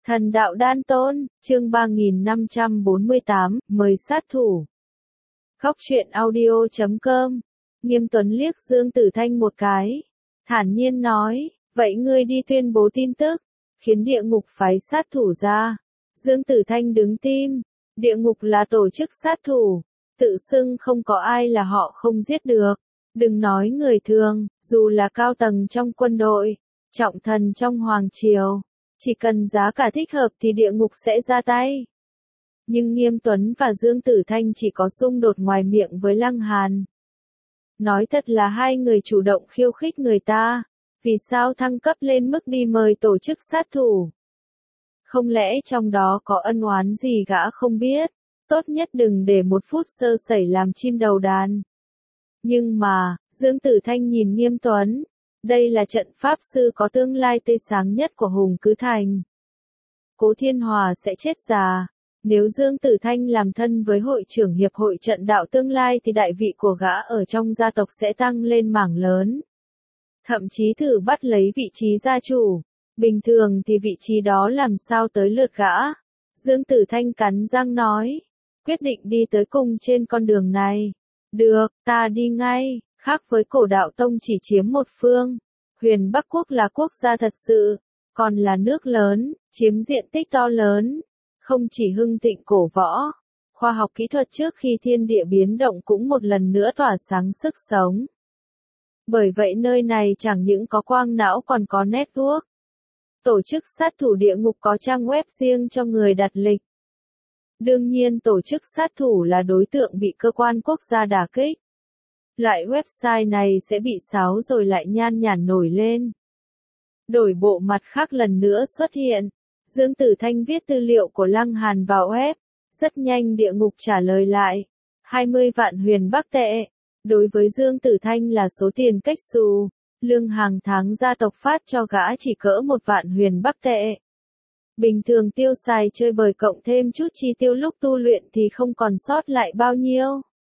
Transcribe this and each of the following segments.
Thần đạo đan tôn, chương 3548, mời sát thủ. Khóc chuyện audio.com. Nghiêm Tuấn liếc Dương Tử Thanh một cái, thản nhiên nói, vậy ngươi đi tuyên bố tin tức, khiến địa ngục phái sát thủ ra. Dương Tử Thanh đứng tim, địa ngục là tổ chức sát thủ, tự xưng không có ai là họ không giết được. Đừng nói người thường, dù là cao tầng trong quân đội, trọng thần trong hoàng triều, chỉ cần giá cả thích hợp thì địa ngục sẽ ra tay. Nhưng Nghiêm Tuấn và Dương Tử Thanh chỉ có xung đột ngoài miệng với Lăng Hàn. Nói thật là hai người chủ động khiêu khích người ta, vì sao thăng cấp lên mức đi mời tổ chức sát thủ? Không lẽ trong đó có ân oán gì gã không biết, tốt nhất đừng để một phút sơ sẩy làm chim đầu đàn. Nhưng mà, Dương Tử Thanh nhìn Nghiêm Tuấn, đây là trận pháp sư có tương lai tươi sáng nhất của Hùng Cứ Thành. Cố Thiên Hòa sẽ chết già. Nếu Dương Tử Thanh làm thân với hội trưởng hiệp hội trận đạo tương lai thì đại vị của gã ở trong gia tộc sẽ tăng lên mảng lớn. Thậm chí thử bắt lấy vị trí gia chủ. Bình thường thì vị trí đó làm sao tới lượt gã. Dương Tử Thanh cắn răng nói. Quyết định đi tới cùng trên con đường này. Được, ta đi ngay. Khác với Cổ Đạo Tông chỉ chiếm một phương. Huyền Bắc Quốc là quốc gia thật sự. Còn là nước lớn, chiếm diện tích to lớn. Không chỉ hưng thịnh cổ võ, khoa học kỹ thuật trước khi thiên địa biến động cũng một lần nữa tỏa sáng sức sống. Bởi vậy nơi này chẳng những có quang não còn có network. Tổ chức sát thủ địa ngục có trang web riêng cho người đặt lịch. Đương nhiên tổ chức sát thủ là đối tượng bị cơ quan quốc gia đả kích. Loại website này sẽ bị xáo rồi lại nhan nhản nổi lên. Đổi bộ mặt khác lần nữa xuất hiện. Dương Tử Thanh viết tư liệu của Lăng Hàn vào web, rất nhanh địa ngục trả lời lại, 20 vạn huyền Bắc tệ. Đối với Dương Tử Thanh là số tiền cách xù, lương hàng tháng gia tộc phát cho gã chỉ cỡ 1 vạn huyền Bắc tệ. Bình thường tiêu xài chơi bời cộng thêm chút chi tiêu lúc tu luyện thì không còn sót lại bao nhiêu.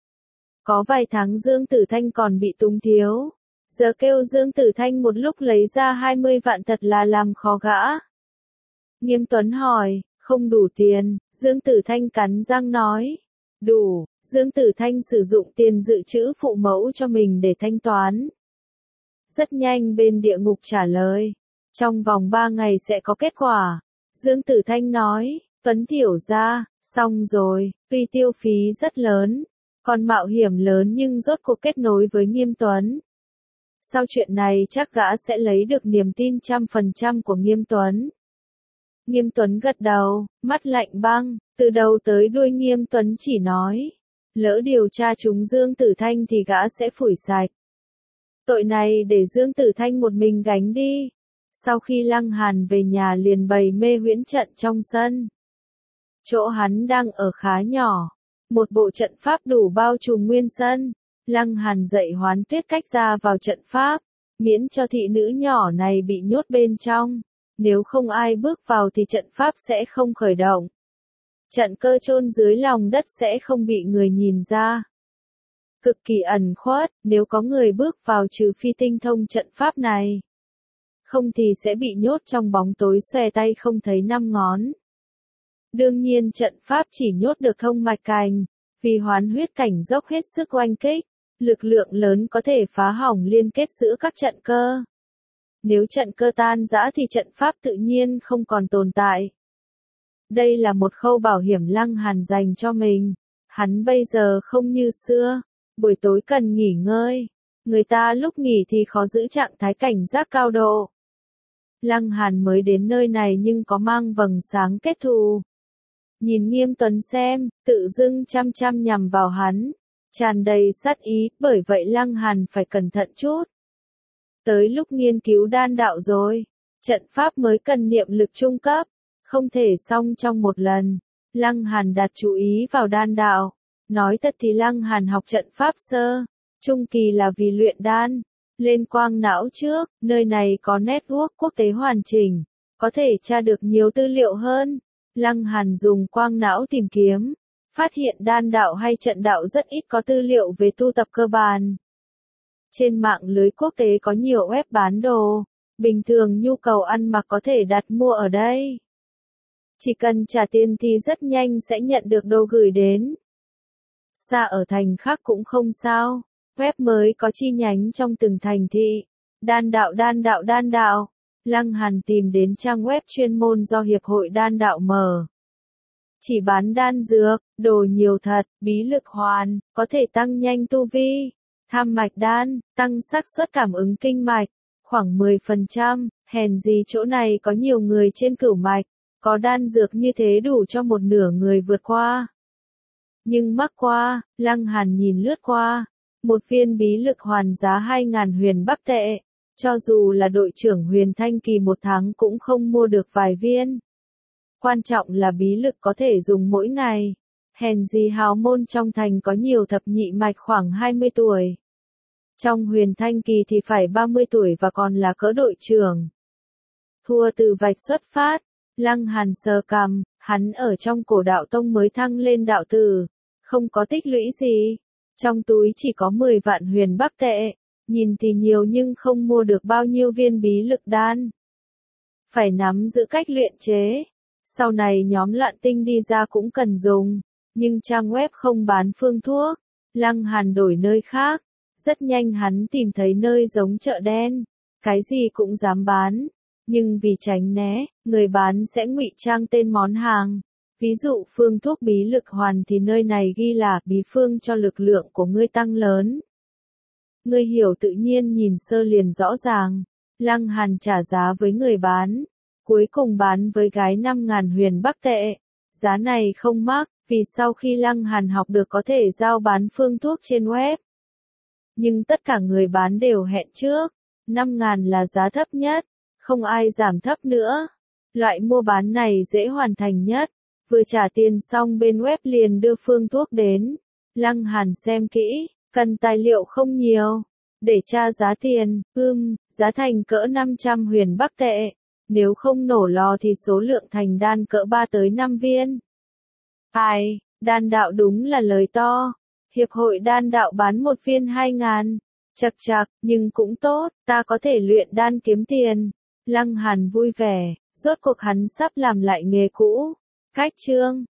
Có vài tháng Dương Tử Thanh còn bị túng thiếu, giờ kêu Dương Tử Thanh một lúc lấy ra 20 vạn thật là làm khó gã. Nghiêm Tuấn hỏi, không đủ tiền, Dương Tử Thanh cắn răng nói. Đủ, Dương Tử Thanh sử dụng tiền dự trữ phụ mẫu cho mình để thanh toán. Rất nhanh bên địa ngục trả lời, trong vòng 3 ngày sẽ có kết quả. Dương Tử Thanh nói, Tuấn thiểu ra, xong rồi, tuy tiêu phí rất lớn, còn mạo hiểm lớn nhưng rốt cuộc kết nối với Nghiêm Tuấn. Sau chuyện này chắc gã sẽ lấy được niềm tin 100% của Nghiêm Tuấn. Nghiêm Tuấn gật đầu, mắt lạnh băng, từ đầu tới đuôi Nghiêm Tuấn chỉ nói, lỡ điều tra chúng Dương Tử Thanh thì gã sẽ phủi sạch. Tội này để Dương Tử Thanh một mình gánh đi. Sau khi Lăng Hàn về nhà liền bày mê huyễn trận trong sân. Chỗ hắn đang ở khá nhỏ, một bộ trận pháp đủ bao trùm nguyên sân. Lăng Hàn dạy Hoán Tuyết cách ra vào trận pháp, miễn cho thị nữ nhỏ này bị nhốt bên trong. Nếu không ai bước vào thì trận pháp sẽ không khởi động. Trận cơ chôn dưới lòng đất sẽ không bị người nhìn ra. Cực kỳ ẩn khuất, nếu có người bước vào trừ phi tinh thông trận pháp này. Không thì sẽ bị nhốt trong bóng tối xòe tay không thấy 5 ngón. Đương nhiên trận pháp chỉ nhốt được thông mạch cành, vì Hoán Huyết cảnh dốc hết sức oanh kích, lực lượng lớn có thể phá hỏng liên kết giữa các trận cơ. Nếu trận cơ tan rã thì trận pháp tự nhiên không còn tồn tại. Đây là một khâu bảo hiểm Lăng Hàn dành cho mình. Hắn bây giờ không như xưa, buổi tối cần nghỉ ngơi. Người ta lúc nghỉ thì khó giữ trạng thái cảnh giác cao độ. Lăng Hàn mới đến nơi này nhưng có mang vầng sáng kết thù. Nhìn Nghiêm Tuấn xem, tự dưng chăm chăm nhằm vào hắn, tràn đầy sát ý, bởi vậy Lăng Hàn phải cẩn thận chút. Tới lúc nghiên cứu đan đạo rồi, trận pháp mới cần niệm lực trung cấp, không thể xong trong một lần. Lăng Hàn đặt chú ý vào đan đạo. Nói thật thì Lăng Hàn học trận pháp sơ, trung kỳ là vì luyện đan. Lên quang não trước, nơi này có network quốc tế hoàn chỉnh, có thể tra được nhiều tư liệu hơn. Lăng Hàn dùng quang não tìm kiếm, phát hiện đan đạo hay trận đạo rất ít có tư liệu về tu tập cơ bản. Trên mạng lưới quốc tế có nhiều web bán đồ, bình thường nhu cầu ăn mặc có thể đặt mua ở đây. Chỉ cần trả tiền thì rất nhanh sẽ nhận được đồ gửi đến. Xa ở thành khác cũng không sao, web mới có chi nhánh trong từng thành thị. Đan đạo. Lăng Hàn tìm đến trang web chuyên môn do Hiệp hội Đan đạo mở. Chỉ bán đan dược, đồ nhiều thật, bí lực hoàn, có thể tăng nhanh tu vi. Tham mạch đan, tăng xác suất cảm ứng kinh mạch, khoảng 10%, hèn gì chỗ này có nhiều người trên cửu mạch, có đan dược như thế đủ cho một nửa người vượt qua. Nhưng mắc qua, Lăng Hàn nhìn lướt qua, một viên bí lực hoàn giá 2.000 huyền Bắc tệ, cho dù là đội trưởng Huyền Thanh Kỳ một tháng cũng không mua được vài viên. Quan trọng là bí lực có thể dùng mỗi ngày. Hèn gì hào môn trong thành có nhiều thập nhị mạch khoảng 20 tuổi. Trong Huyền Thanh Kỳ thì phải 30 tuổi và còn là cỡ đội trưởng. Thua từ vạch xuất phát, Lăng Hàn sờ cằm, hắn ở trong cổ đạo tông mới thăng lên đạo tử, không có tích lũy gì. Trong túi chỉ có 10 vạn huyền Bắc tệ, nhìn thì nhiều nhưng không mua được bao nhiêu viên bí lực đan. Phải nắm giữ cách luyện chế. Sau này nhóm Loạn Tinh đi ra cũng cần dùng, nhưng trang web không bán phương thuốc. Lăng Hàn đổi nơi khác. Rất nhanh hắn tìm thấy nơi giống chợ đen, cái gì cũng dám bán, nhưng vì tránh né, người bán sẽ ngụy trang tên món hàng. Ví dụ phương thuốc bí lực hoàn thì nơi này ghi là bí phương cho lực lượng của ngươi tăng lớn. Người hiểu tự nhiên nhìn sơ liền rõ ràng. Lăng Hàn trả giá với người bán, cuối cùng bán với gái 5.000 huyền Bắc tệ. Giá này không mắc, vì sau khi Lăng Hàn học được có thể giao bán phương thuốc trên web. Nhưng tất cả người bán đều hẹn trước, 5.000 là giá thấp nhất, không ai giảm thấp nữa. Loại mua bán này dễ hoàn thành nhất, vừa trả tiền xong bên web liền đưa phương thuốc đến. Lăng Hàn xem kỹ, cần tài liệu không nhiều, để tra giá tiền, giá thành cỡ 500 huyền Bắc tệ, nếu không nổ lò thì số lượng thành đan cỡ 3 tới 5 viên. Ai, đan đạo đúng là lời to. Hiệp hội đan đạo bán một viên 2.000, chặc, nhưng cũng tốt, ta có thể luyện đan kiếm tiền. Lăng Hàn vui vẻ, rốt cuộc hắn sắp làm lại nghề cũ. Cách chương